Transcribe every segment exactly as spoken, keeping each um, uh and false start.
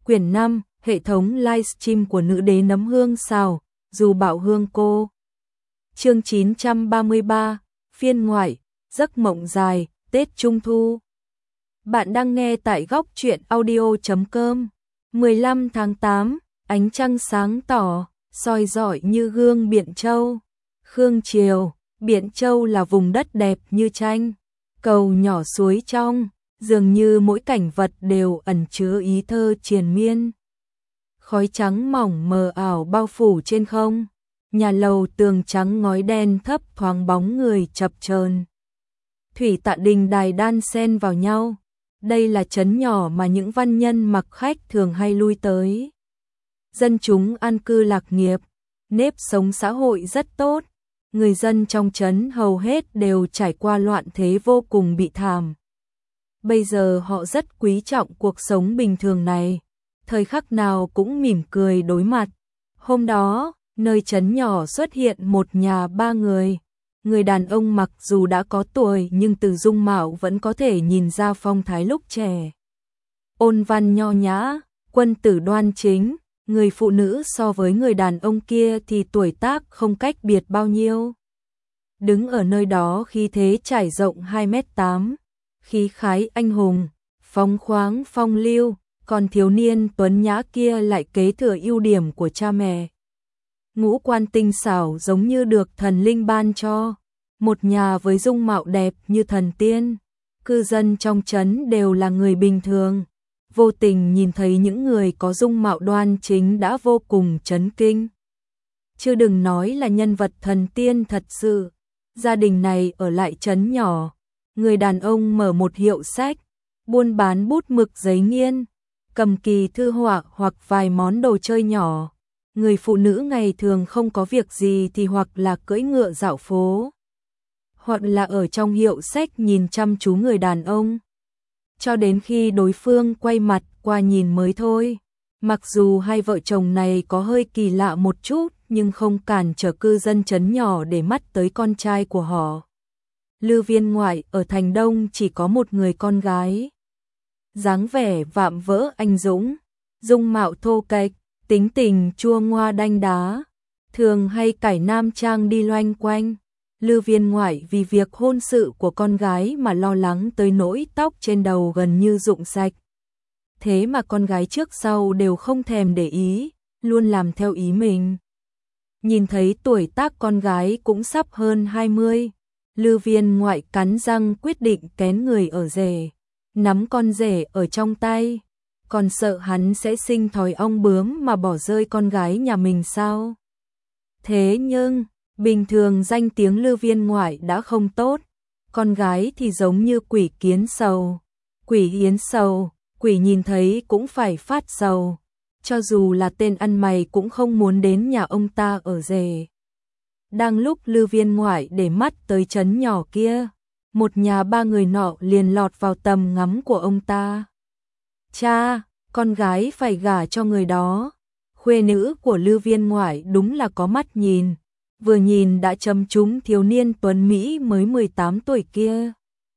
Quyển năm, hệ thống livestream của nữ đế nấm hương xào, dù bảo hương cô. Chương chín trăm ba mươi ba, phiên ngoại, giấc mộng dài, Tết Trung Thu. Bạn đang nghe tại góc truyện audio chấm com. mười lăm tháng tám, ánh trăng sáng tỏ, soi rọi như gương Biện Châu. Khương Triều, Biện Châu là vùng đất đẹp như tranh, cầu nhỏ suối trong, dường như mỗi cảnh vật đều ẩn chứa ý thơ triền miên. Khói trắng mỏng mờ ảo bao phủ trên không, nhà lầu tường trắng ngói đen thấp thoáng bóng người chập chờn. Thủy Tạ Đình đài đan xen vào nhau. Đây là trấn nhỏ mà những văn nhân mặc khách thường hay lui tới. Dân chúng an cư lạc nghiệp, nếp sống xã hội rất tốt. Người dân trong trấn hầu hết đều trải qua loạn thế vô cùng bị thảm. Bây giờ họ rất quý trọng cuộc sống bình thường này, thời khắc nào cũng mỉm cười đối mặt. Hôm đó, nơi trấn nhỏ xuất hiện một nhà ba người. Người đàn ông mặc dù đã có tuổi nhưng từ dung mạo vẫn có thể nhìn ra phong thái lúc trẻ. Ôn văn nho nhã, quân tử đoan chính, người phụ nữ so với người đàn ông kia thì tuổi tác không cách biệt bao nhiêu. Đứng ở nơi đó khí thế trải rộng hai mét tám, khí khái anh hùng, phóng khoáng phong lưu, còn thiếu niên tuấn nhã kia lại kế thừa ưu điểm của cha mẹ. Ngũ quan tinh xảo giống như được thần linh ban cho, một nhà với dung mạo đẹp như thần tiên. Cư dân trong trấn đều là người bình thường, vô tình nhìn thấy những người có dung mạo đoan chính đã vô cùng chấn kinh. Chứ đừng nói là nhân vật thần tiên thật sự. Gia đình này ở lại trấn nhỏ, người đàn ông mở một hiệu sách, buôn bán bút mực giấy nghiên, cầm kỳ thư họa hoặc vài món đồ chơi nhỏ. Người phụ nữ ngày thường không có việc gì thì hoặc là cưỡi ngựa dạo phố, hoặc là ở trong hiệu sách nhìn chăm chú người đàn ông, cho đến khi đối phương quay mặt qua nhìn mới thôi. Mặc dù hai vợ chồng này có hơi kỳ lạ một chút, nhưng không cản trở cư dân trấn nhỏ để mắt tới con trai của họ. Lư Viên Ngoại ở thành Đông chỉ có một người con gái. Dáng vẻ vạm vỡ anh dũng, dung mạo thô kệch, tính tình chua ngoa đanh đá, thường hay cải nam trang đi loanh quanh. Lư Viên Ngoại vì việc hôn sự của con gái mà lo lắng tới nỗi tóc trên đầu gần như rụng sạch. Thế mà con gái trước sau đều không thèm để ý, luôn làm theo ý mình. Nhìn thấy tuổi tác con gái cũng sắp hơn hai mươi, Lư Viên Ngoại cắn răng quyết định kén người ở rể, nắm con rể ở trong tay. Còn sợ hắn sẽ sinh thói ong bướm mà bỏ rơi con gái nhà mình sao? Thế nhưng, bình thường danh tiếng Lư Viên Ngoại đã không tốt, con gái thì giống như quỷ kiến sầu, quỷ yến sầu, quỷ nhìn thấy cũng phải phát sầu, cho dù là tên ăn mày cũng không muốn đến nhà ông ta ở rể. Đang lúc Lư Viên Ngoại để mắt tới trấn nhỏ kia, một nhà ba người nọ liền lọt vào tầm ngắm của ông ta. Cha, con gái phải gả cho người đó. Khuê nữ của Lư Viên Ngoại đúng là có mắt nhìn, vừa nhìn đã châm trúng thiếu niên tuấn Mỹ mới mười tám tuổi kia.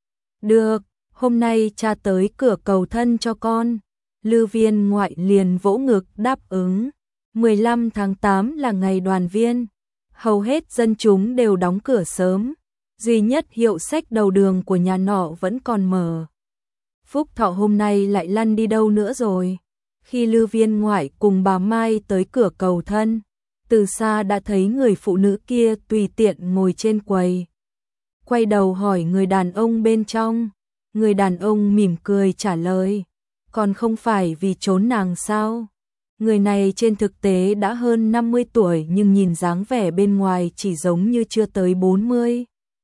Được, hôm nay cha tới cửa cầu thân cho con. Lư Viên Ngoại liền vỗ ngực đáp ứng. mười lăm tháng tám là ngày đoàn viên, hầu hết dân chúng đều đóng cửa sớm, duy nhất hiệu sách đầu đường của nhà nọ vẫn còn mở. Phúc Thọ hôm nay lại lăn đi đâu nữa rồi? Khi Lư Viên Ngoại cùng bà Mai tới cửa cầu thân, từ xa đã thấy người phụ nữ kia tùy tiện ngồi trên quầy. Quay đầu hỏi người đàn ông bên trong, người đàn ông mỉm cười trả lời, còn không phải vì trốn nàng sao? Người này trên thực tế đã hơn năm mươi tuổi nhưng nhìn dáng vẻ bên ngoài chỉ giống như chưa tới bốn mươi.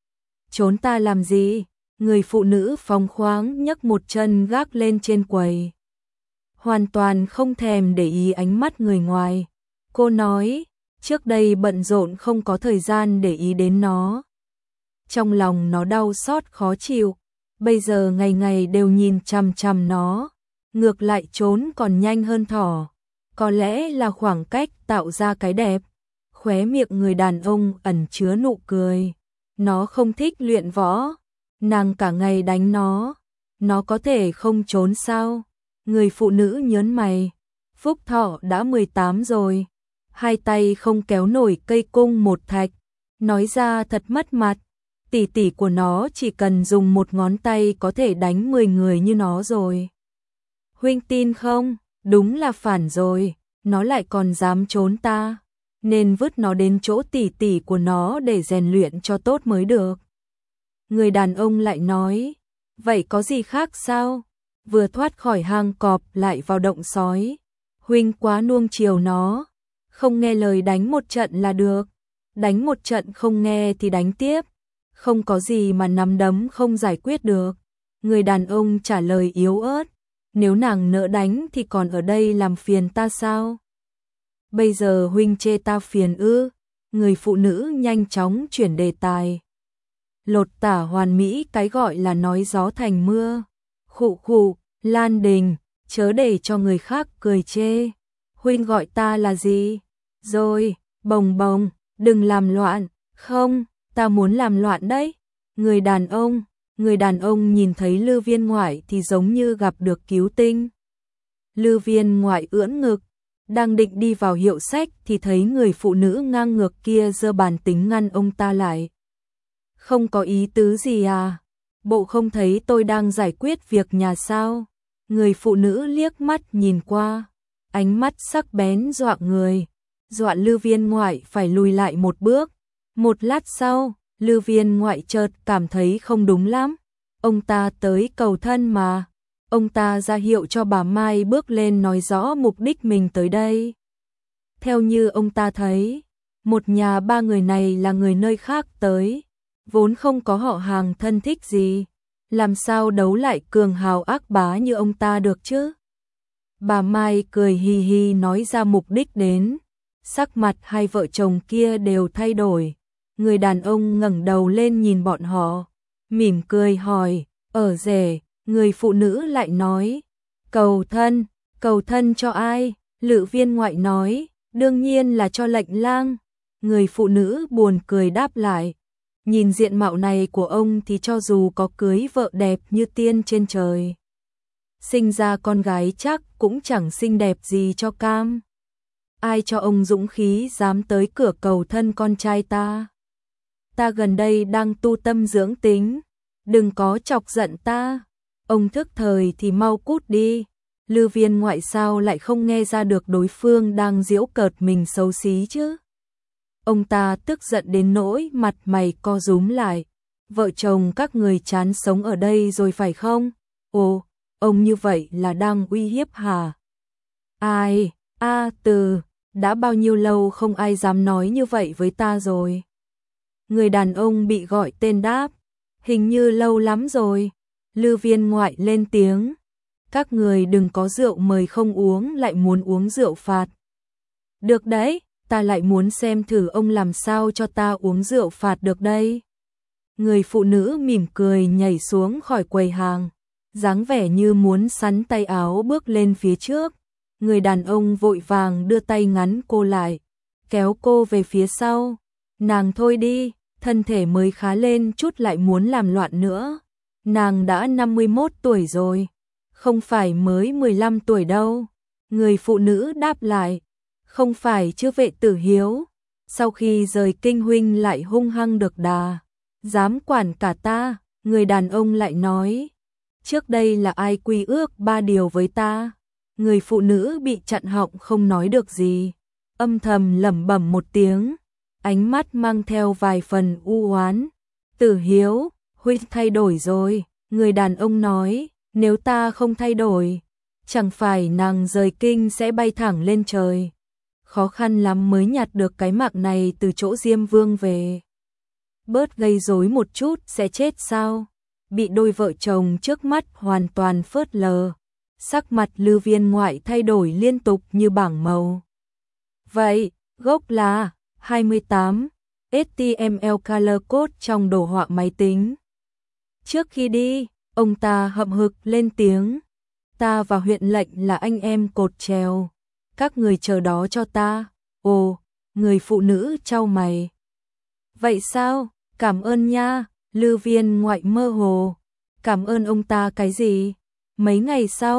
Trốn ta làm gì? Người phụ nữ phóng khoáng nhấc một chân gác lên trên quầy, hoàn toàn không thèm để ý ánh mắt người ngoài. Cô nói, trước đây bận rộn không có thời gian để ý đến nó. Trong lòng nó đau xót khó chịu, bây giờ ngày ngày đều nhìn chằm chằm nó, ngược lại trốn còn nhanh hơn thỏ. Có lẽ là khoảng cách tạo ra cái đẹp. Khóe miệng người đàn ông ẩn chứa nụ cười. Nó không thích luyện võ, nàng cả ngày đánh nó, nó có thể không trốn sao? Người phụ nữ nhớn mày, Phúc Thọ đã mười tám rồi, hai tay không kéo nổi cây cung một thạch, nói ra thật mất mặt, tỷ tỷ của nó chỉ cần dùng một ngón tay có thể đánh mười người như nó rồi. Huynh tin không? Đúng là phản rồi, nó lại còn dám trốn ta, nên vứt nó đến chỗ tỷ tỷ của nó để rèn luyện cho tốt mới được. Người đàn ông lại nói, vậy có gì khác sao? Vừa thoát khỏi hang cọp lại vào động sói, huynh quá nuông chiều nó, không nghe lời đánh một trận là được, đánh một trận không nghe thì đánh tiếp, không có gì mà nắm đấm không giải quyết được. Người đàn ông trả lời yếu ớt, nếu nàng nỡ đánh thì còn ở đây làm phiền ta sao? Bây giờ huynh chê ta phiền ư? Người phụ nữ nhanh chóng chuyển đề tài. Lột tả hoàn mỹ cái gọi là nói gió thành mưa. Khụ khụ, Lan Đình, chớ để cho người khác cười chê. Huynh gọi ta là gì? Rồi, bồng bồng, đừng làm loạn. Không, ta muốn làm loạn đấy. Người đàn ông, người đàn ông nhìn thấy Lư Viên Ngoại thì giống như gặp được cứu tinh. Lư Viên Ngoại ưỡn ngực, đang định đi vào hiệu sách thì thấy người phụ nữ ngang ngược kia giơ bàn tính ngăn ông ta lại. Không có ý tứ gì à? Bộ không thấy tôi đang giải quyết việc nhà sao? Người phụ nữ liếc mắt nhìn qua, ánh mắt sắc bén dọa người, dọa Lư Viên Ngoại phải lùi lại một bước. Một lát sau, Lư Viên Ngoại chợt cảm thấy không đúng lắm. Ông ta tới cầu thân mà. Ông ta ra hiệu cho bà Mai bước lên nói rõ mục đích mình tới đây. Theo như ông ta thấy, một nhà ba người này là người nơi khác tới, vốn không có họ hàng thân thích gì, làm sao đấu lại cường hào ác bá như ông ta được chứ? Bà Mai cười hì hì nói ra mục đích đến, sắc mặt hai vợ chồng kia đều thay đổi. Người đàn ông ngẩng đầu lên nhìn bọn họ, mỉm cười hỏi, ở rể. Người phụ nữ lại nói, cầu thân, cầu thân cho ai? Lự Viên Ngoại nói, đương nhiên là cho Lệnh Lang. Người phụ nữ buồn cười đáp lại, nhìn diện mạo này của ông thì cho dù có cưới vợ đẹp như tiên trên trời, sinh ra con gái chắc cũng chẳng xinh đẹp gì cho cam. Ai cho ông dũng khí dám tới cửa cầu thân con trai ta? Ta gần đây đang tu tâm dưỡng tính, đừng có chọc giận ta. Ông thức thời thì mau cút đi. Lư Viên Ngoại sao lại không nghe ra được đối phương đang giễu cợt mình xấu xí chứ? Ông ta tức giận đến nỗi mặt mày co rúm lại. Vợ chồng các người chán sống ở đây rồi phải không? Ồ, ông như vậy là đang uy hiếp hả? Ai? A Từ, đã bao nhiêu lâu không ai dám nói như vậy với ta rồi? Người đàn ông bị gọi tên đáp, hình như lâu lắm rồi. Lư Viên Ngoại lên tiếng, các người đừng có rượu mời không uống lại muốn uống rượu phạt. Được đấy, ta lại muốn xem thử ông làm sao cho ta uống rượu phạt được đây. Người phụ nữ mỉm cười nhảy xuống khỏi quầy hàng, dáng vẻ như muốn sắn tay áo bước lên phía trước. Người đàn ông vội vàng đưa tay ngắn cô lại, kéo cô về phía sau. Nàng thôi đi, thân thể mới khá lên chút lại muốn làm loạn nữa. Nàng đã năm mươi mốt tuổi rồi, không phải mới mười lăm tuổi đâu. Người phụ nữ đáp lại, không phải chứ Vệ Tử Hiếu, sau khi rời kinh huynh lại hung hăng được đà, dám quản cả ta. Người đàn ông lại nói, trước đây là ai quy ước ba điều với ta? Người phụ nữ bị chặn họng không nói được gì, âm thầm lẩm bẩm một tiếng, ánh mắt mang theo vài phần u oán. Tử Hiếu, huynh thay đổi rồi. Người đàn ông nói, nếu ta không thay đổi, chẳng phải nàng rời kinh sẽ bay thẳng lên trời. Khó khăn lắm mới nhặt được cái mạng này từ chỗ Diêm Vương về. Bớt gây rối một chút sẽ chết sao? Bị đôi vợ chồng trước mắt hoàn toàn phớt lờ. Sắc mặt Lư Viên Ngoại thay đổi liên tục như bảng màu. Vậy, gốc là hai mươi tám ếch ti em lờ color code trong đồ họa máy tính. Trước khi đi, ông ta hậm hực lên tiếng, ta và huyện lệnh là anh em cột trèo, các người chờ đó cho ta. Ồ, người phụ nữ chau mày. Vậy sao, cảm ơn nha. Lư Viên Ngoại mơ hồ, cảm ơn ông ta cái gì? Mấy ngày sau,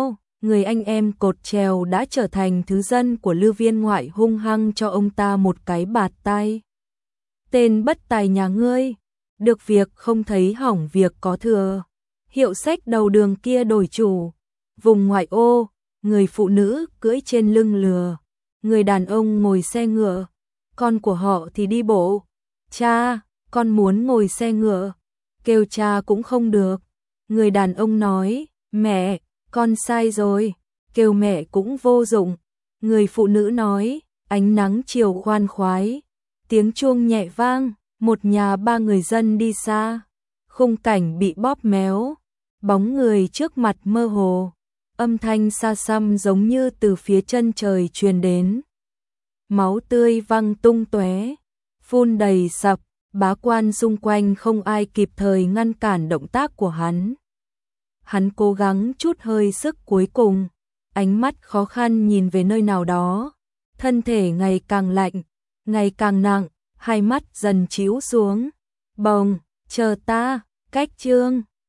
người anh em cột trèo đã trở thành thứ dân của Lư Viên Ngoại, hung hăng cho ông ta một cái bạt tai. Tên bất tài nhà ngươi, được việc không thấy hỏng việc có thừa. Hiệu sách đầu đường kia đổi chủ, vùng ngoại ô, người phụ nữ cưỡi trên lưng lừa, người đàn ông ngồi xe ngựa, con của họ thì đi bộ. Cha, con muốn ngồi xe ngựa, kêu cha cũng không được. Người đàn ông nói, mẹ, con sai rồi, kêu mẹ cũng vô dụng. Người phụ nữ nói, ánh nắng chiều khoan khoái, tiếng chuông nhẹ vang, một nhà ba người dân đi xa, khung cảnh bị bóp méo, bóng người trước mặt mơ hồ, âm thanh xa xăm giống như từ phía chân trời truyền đến. Máu tươi văng tung tóe, phun đầy sập, bá quan xung quanh không ai kịp thời ngăn cản động tác của hắn. Hắn cố gắng chút hơi sức cuối cùng, ánh mắt khó khăn nhìn về nơi nào đó, thân thể ngày càng lạnh, ngày càng nặng, hai mắt dần chíu xuống. Bồng, chờ ta, cách chương.